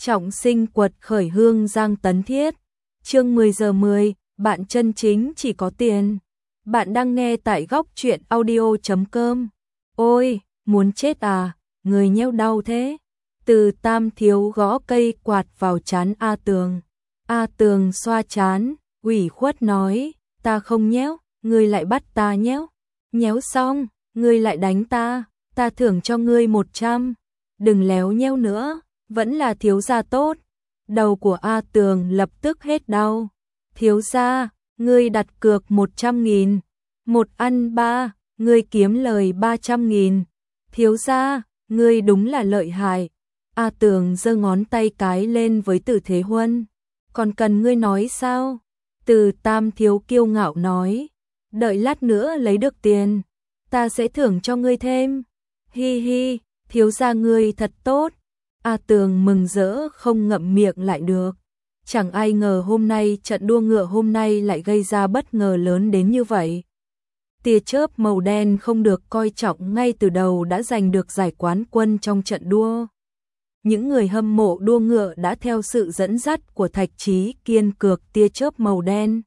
Trọng sinh quật khởi Hương Giang Tấn Thiết. Chương 10 giờ 10, bạn chân chính chỉ có tiền. Bạn đang nghe tại góc truyện audio.com. Ôi, muốn chết à, người nheo đau thế. Từ Tam Thiếu gõ cây quạt vào trán A Tường. A Tường xoa trán, ủy khuất nói, ta không nhéo, ngươi lại bắt ta nhéo. Nhéo xong, ngươi lại đánh ta thưởng cho ngươi 100. Đừng léo nhéo nữa, vẫn là thiếu gia tốt. Đầu của A Tường lập tức hết đau. Thiếu gia, ngươi đặt cược 100.000. Một ăn ba, ngươi kiếm lời 300.000. Thiếu gia, ngươi đúng là lợi hại. A Tường giơ ngón tay cái lên với Từ Thế Huân. Còn cần ngươi nói sao? Từ Tam Thiếu kiêu ngạo nói. Đợi lát nữa lấy được tiền, ta sẽ thưởng cho ngươi thêm. Hi hi, thiếu gia ngươi thật tốt. A Tường mừng rỡ không ngậm miệng lại được. Chẳng ai ngờ hôm nay trận đua ngựa hôm nay lại gây ra bất ngờ lớn đến như vậy. Tia chớp màu đen không được coi trọng ngay từ đầu đã giành được giải quán quân trong trận đua. Những người hâm mộ đua ngựa đã theo sự dẫn dắt của Thạch Chí Kiên cược tia chớp màu đen.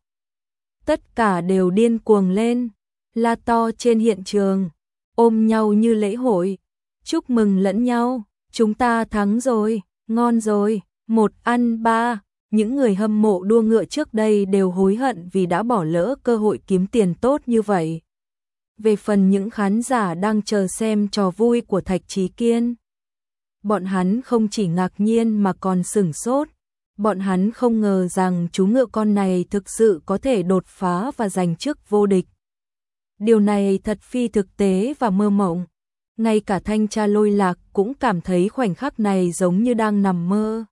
Tất cả đều điên cuồng lên, la to trên hiện trường, ôm nhau như lễ hội, chúc mừng lẫn nhau. Chúng ta thắng rồi, ngon rồi, một ăn ba. Những người hâm mộ đua ngựa trước đây đều hối hận vì đã bỏ lỡ cơ hội kiếm tiền tốt như vậy. Về phần những khán giả đang chờ xem trò vui của Thạch Chí Kiên, bọn hắn không chỉ ngạc nhiên mà còn sửng sốt. Bọn hắn không ngờ rằng chú ngựa con này thực sự có thể đột phá và giành chức vô địch. Điều này thật phi thực tế và mơ mộng. Ngay cả thanh tra Lôi Lạc cũng cảm thấy khoảnh khắc này giống như đang nằm mơ.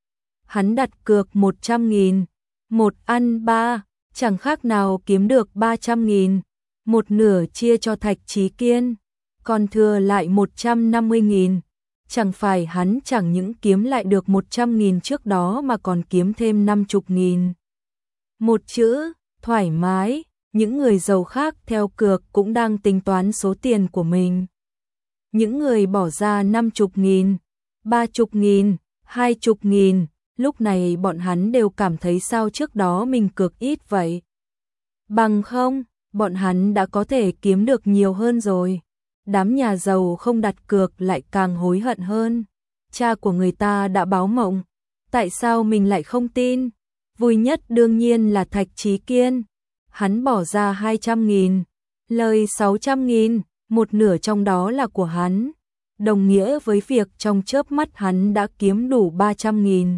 Hắn đặt cược 100.000, một ăn ba, chẳng khác nào kiếm được 300.000, một nửa chia cho Thạch Chí Kiên, còn thừa lại 150.000. Chẳng phải hắn chẳng những kiếm lại được 100.000 trước đó mà còn kiếm thêm 50.000. Một chữ, thoải mái. Những người giàu khác theo cược cũng đang tính toán số tiền của mình. Những người bỏ ra 50.000, 30.000, 20.000, lúc này bọn hắn đều cảm thấy sao trước đó mình cược ít vậy. Bằng không, bọn hắn đã có thể kiếm được nhiều hơn rồi. Đám nhà giàu không đặt cược lại càng hối hận hơn. Cha của người ta đã báo mộng, tại sao mình lại không tin? Vui nhất đương nhiên là Thạch Chí Kiên. Hắn bỏ ra 200.000, lời 600.000, một nửa trong đó là của hắn, đồng nghĩa với việc trong chớp mắt hắn đã kiếm đủ 300.000.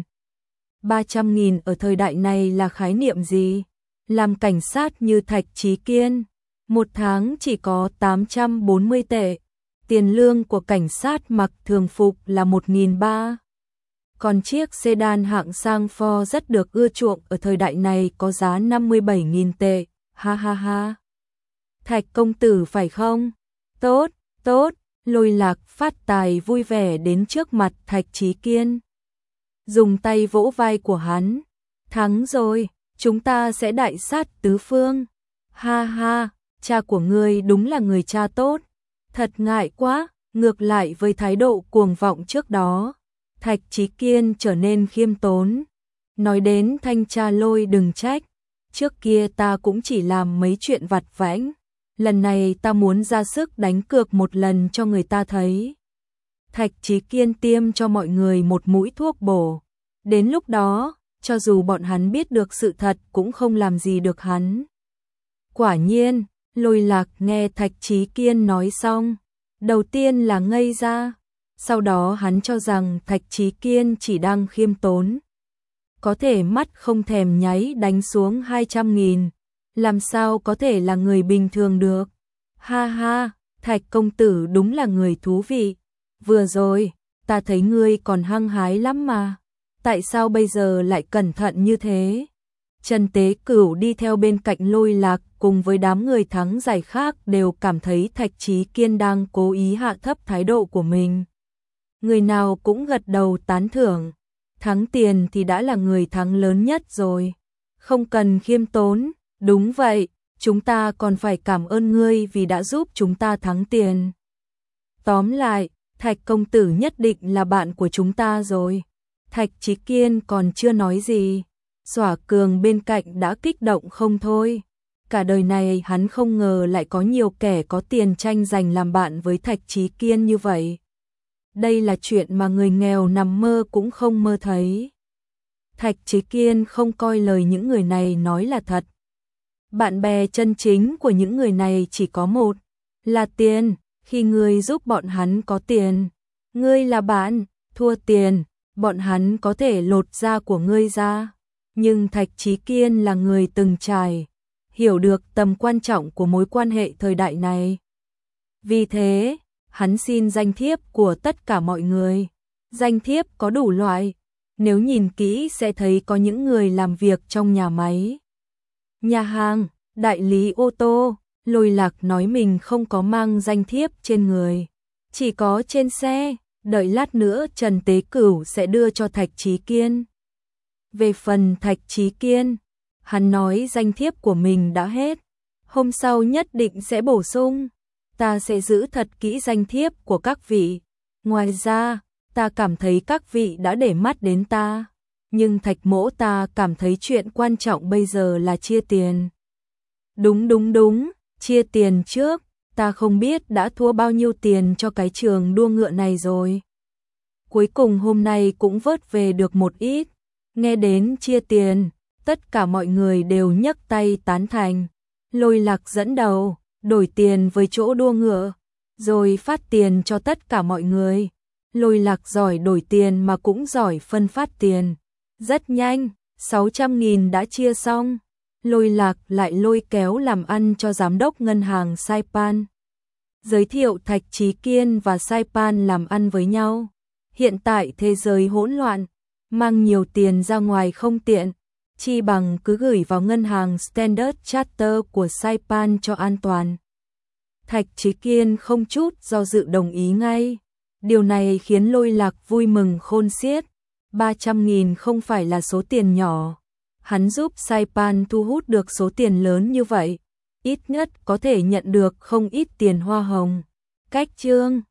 300.000 ở thời đại này là khái niệm gì? Làm cảnh sát như Thạch Chí Kiên, một tháng chỉ có 840 tệ, tiền lương của cảnh sát mặc thường phục là 1.300. Còn chiếc sedan hạng sang Ford rất được ưa chuộng ở thời đại này có giá 57.000 tệ, ha ha ha. Thạch công tử phải không? Tốt, tốt, Lôi Lạc phát tài vui vẻ đến trước mặt Thạch Chí Kiên. Dùng tay vỗ vai của hắn. Thắng rồi, chúng ta sẽ đại sát tứ phương. Ha ha, cha của ngươi đúng là người cha tốt. Thật ngại quá, ngược lại với thái độ cuồng vọng trước đó. Thạch Chí Kiên trở nên khiêm tốn. Nói đến thanh tra Lôi đừng trách. Trước kia ta cũng chỉ làm mấy chuyện vặt vãnh. Lần này ta muốn ra sức đánh cược một lần cho người ta thấy. Thạch Chí Kiên tiêm cho mọi người một mũi thuốc bổ. Đến lúc đó, cho dù bọn hắn biết được sự thật cũng không làm gì được hắn. Quả nhiên, Lôi Lạc nghe Thạch Chí Kiên nói xong. Đầu tiên là ngây ra. Sau đó hắn cho rằng Thạch Chí Kiên chỉ đang khiêm tốn. Có thể mắt không thèm nháy đánh xuống 200.000. Làm sao có thể là người bình thường được? Ha ha, Thạch công tử đúng là người thú vị. Vừa rồi, ta thấy ngươi còn hăng hái lắm mà. Tại sao bây giờ lại cẩn thận như thế? Trần Tế Cửu đi theo bên cạnh Lôi Lạc cùng với đám người thắng giải khác đều cảm thấy Thạch Chí Kiên đang cố ý hạ thấp thái độ của mình. Người nào cũng gật đầu tán thưởng. Thắng tiền thì đã là người thắng lớn nhất rồi. Không cần khiêm tốn. Đúng vậy, chúng ta còn phải cảm ơn ngươi vì đã giúp chúng ta thắng tiền. Tóm lại, Thạch công tử nhất định là bạn của chúng ta rồi. Thạch Chí Kiên còn chưa nói gì, Xỏa Cường bên cạnh đã kích động không thôi. Cả đời này hắn không ngờ lại có nhiều kẻ có tiền tranh giành làm bạn với Thạch Chí Kiên như vậy. Đây là chuyện mà người nghèo nằm mơ cũng không mơ thấy. Thạch Chí Kiên không coi lời những người này nói là thật. Bạn bè chân chính của những người này chỉ có một, là tiền. Khi ngươi giúp bọn hắn có tiền, ngươi là bạn, thua tiền, bọn hắn có thể lột da của ngươi ra. Nhưng Thạch Chí Kiên là người từng trải, hiểu được tầm quan trọng của mối quan hệ thời đại này. Vì thế, hắn xin danh thiếp của tất cả mọi người. Danh thiếp có đủ loại, nếu nhìn kỹ sẽ thấy có những người làm việc trong nhà máy, nhà hàng, đại lý ô tô. Lôi Lạc nói mình không có mang danh thiếp trên người, chỉ có trên xe, đợi lát nữa Trần Tế Cửu sẽ đưa cho Thạch Chí Kiên. Về phần Thạch Chí Kiên, hắn nói danh thiếp của mình đã hết, hôm sau nhất định sẽ bổ sung. Ta sẽ giữ thật kỹ danh thiếp của các vị. Ngoài ra, ta cảm thấy các vị đã để mắt đến ta, nhưng Thạch mỗ ta cảm thấy chuyện quan trọng bây giờ là chia tiền. Đúng, chia tiền trước, ta không biết đã thua bao nhiêu tiền cho cái trường đua ngựa này rồi. Cuối cùng hôm nay cũng vớt về được một ít. Nghe đến chia tiền, tất cả mọi người đều nhấc tay tán thành. Lôi Lạc dẫn đầu, đổi tiền với chỗ đua ngựa, rồi phát tiền cho tất cả mọi người. Lôi Lạc giỏi đổi tiền mà cũng giỏi phân phát tiền. Rất nhanh, 600.000 đã chia xong. Lôi Lạc lại lôi kéo làm ăn cho giám đốc ngân hàng Saipan. Giới thiệu Thạch Chí Kiên và Saipan làm ăn với nhau. Hiện tại thế giới hỗn loạn, mang nhiều tiền ra ngoài không tiện, chi bằng cứ gửi vào ngân hàng Standard Chartered của Saipan cho an toàn. Thạch Chí Kiên không chút do dự đồng ý ngay. Điều này khiến Lôi Lạc vui mừng khôn xiết. 300.000 không phải là số tiền nhỏ. Hắn giúp Saipan thu hút được số tiền lớn như vậy, ít nhất có thể nhận được không ít tiền hoa hồng. Cách chương